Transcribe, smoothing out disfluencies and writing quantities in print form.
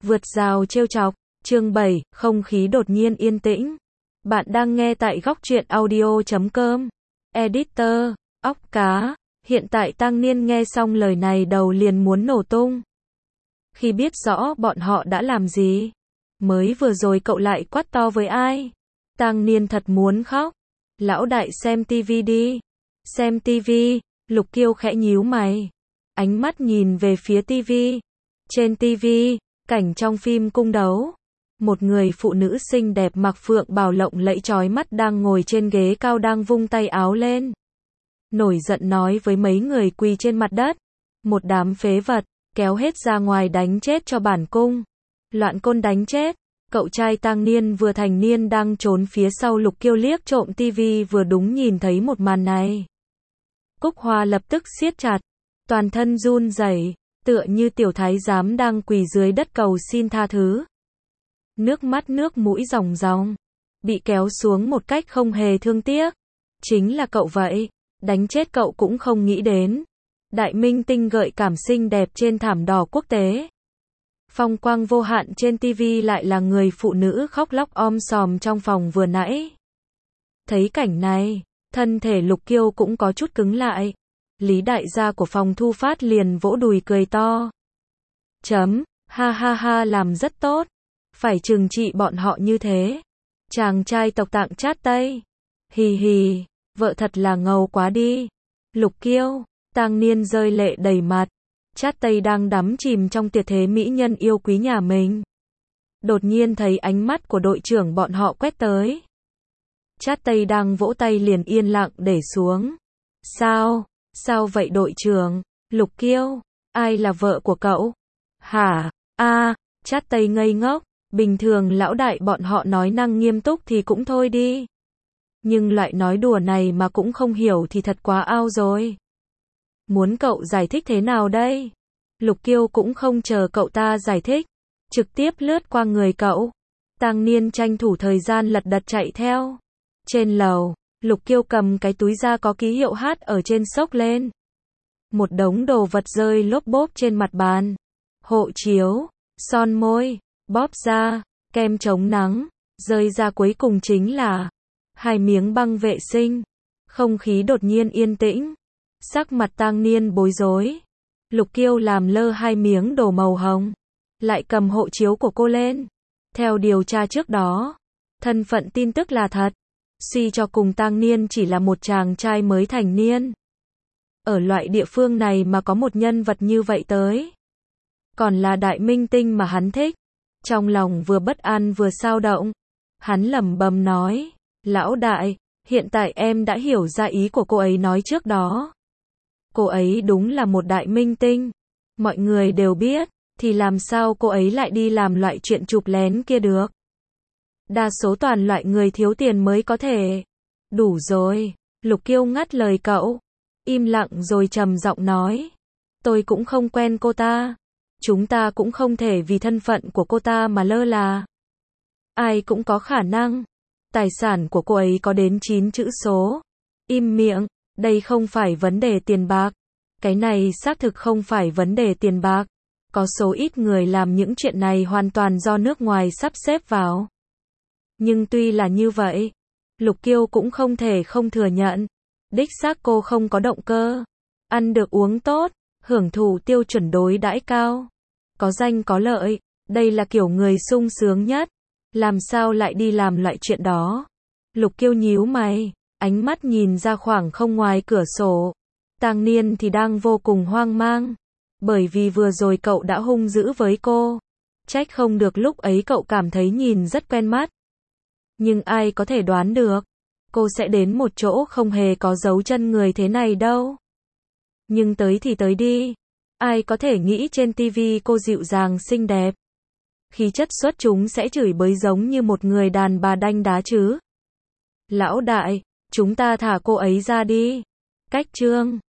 Vượt rào trêu chọc, chương 7, không khí đột nhiên yên tĩnh. Bạn đang nghe tại góc truyện audio.com. Editor, óc cá. Hiện tại Tăng Niên nghe xong lời này đầu liền muốn nổ tung. Khi biết rõ bọn họ đã làm gì, mới vừa rồi cậu lại quát to với ai? Tăng Niên thật muốn khóc. Lão đại xem tivi đi. Xem tivi, Lục Kiêu khẽ nhíu mày. Ánh mắt nhìn về phía tivi. Trên tivi, cảnh trong phim cung đấu. Một người phụ nữ xinh đẹp mặc phượng bào lộng lẫy chói mắt đang ngồi trên ghế cao đang vung tay áo lên. Nổi giận nói với mấy người quỳ trên mặt đất. Một đám phế vật, kéo hết ra ngoài đánh chết cho bản cung. Loạn côn đánh chết. Cậu trai Tăng Niên vừa thành niên đang trốn phía sau Lục Kiêu liếc trộm tivi vừa đúng nhìn thấy một màn này. Cúc Hoa lập tức siết chặt. Toàn thân run rẩy, tựa như tiểu thái giám đang quỳ dưới đất cầu xin tha thứ. Nước mắt nước mũi ròng ròng, bị kéo xuống một cách không hề thương tiếc. Chính là cậu vậy, đánh chết cậu cũng không nghĩ đến. Đại minh tinh gợi cảm xinh đẹp trên thảm đỏ quốc tế. Phong quang vô hạn trên tivi lại là người phụ nữ khóc lóc om sòm trong phòng vừa nãy. Thấy cảnh này, thân thể Lục Kiêu cũng có chút cứng lại. Lý đại gia của phòng thu phát liền vỗ đùi cười to. Ha ha ha, làm rất tốt. Phải trừng trị bọn họ như thế. Chàng trai tộc Tạng chát Tây. Hì hì, vợ thật là ngầu quá đi. Lục Kiêu, Tăng Niên rơi lệ đầy mặt. Chát Tây đang đắm chìm trong tiệt thế mỹ nhân yêu quý nhà mình. Đột nhiên thấy ánh mắt của đội trưởng bọn họ quét tới. Chát Tây đang vỗ tay liền yên lặng để xuống. Sao vậy đội trưởng? Lục Kiêu, ai là vợ của cậu? Hả? Chát Tây ngây ngốc. Bình thường lão đại bọn họ nói năng nghiêm túc thì cũng thôi đi. Nhưng loại nói đùa này mà cũng không hiểu thì thật quá ao rồi. Muốn cậu giải thích thế nào đây? Lục Kiêu cũng không chờ cậu ta giải thích. Trực tiếp lướt qua người cậu. Tăng Niên tranh thủ thời gian lật đật chạy theo. Trên lầu, Lục Kiêu cầm cái túi da có ký hiệu H ở trên xốc lên. Một đống đồ vật rơi lốp bốp trên mặt bàn. Hộ chiếu, son môi, bóp da, kem chống nắng. Rơi ra cuối cùng chính là 2 miếng băng vệ sinh. Không khí đột nhiên yên tĩnh. Sắc mặt Tăng Niên bối rối. Lục Kiêu làm lơ 2 miếng đồ màu hồng. Lại cầm hộ chiếu của cô lên. Theo điều tra trước đó, thân phận tin tức là thật. Suy cho cùng Tăng Niên chỉ là một chàng trai mới thành niên. Ở loại địa phương này mà có một nhân vật như vậy tới. Còn là đại minh tinh mà hắn thích. Trong lòng vừa bất an vừa xao động. Hắn lẩm bẩm nói. Lão đại, hiện tại em đã hiểu ra ý của cô ấy nói trước đó. Cô ấy đúng là một đại minh tinh. Mọi người đều biết, thì làm sao cô ấy lại đi làm loại chuyện chụp lén kia được. Đa số toàn loại người thiếu tiền mới có thể. Đủ rồi, Lục Kiêu ngắt lời cậu. Im lặng rồi trầm giọng nói. Tôi cũng không quen cô ta. Chúng ta cũng không thể vì thân phận của cô ta mà lơ là. Ai cũng có khả năng. Tài sản của cô ấy có đến 9 chữ số. Im miệng, đây không phải vấn đề tiền bạc. Cái này xác thực không phải vấn đề tiền bạc. Có số ít người làm những chuyện này hoàn toàn do nước ngoài sắp xếp vào. Nhưng tuy là như vậy, Lục Kiêu cũng không thể không thừa nhận. Đích xác cô không có động cơ. Ăn được uống tốt, hưởng thụ tiêu chuẩn đối đãi cao. Có danh có lợi, đây là kiểu người sung sướng nhất. Làm sao lại đi làm loại chuyện đó? Lục Kiêu nhíu mày, ánh mắt nhìn ra khoảng không ngoài cửa sổ. Tăng Niên thì đang vô cùng hoang mang. Bởi vì vừa rồi cậu đã hung dữ với cô. Trách không được lúc ấy cậu cảm thấy nhìn rất quen mắt. Nhưng ai có thể đoán được, cô sẽ đến một chỗ không hề có dấu chân người thế này đâu. Nhưng tới thì tới đi. Ai có thể nghĩ trên tivi cô dịu dàng xinh đẹp. Khí chất xuất chúng sẽ chửi bới giống như một người đàn bà đanh đá chứ. Lão đại, chúng ta thả cô ấy ra đi. Cách chương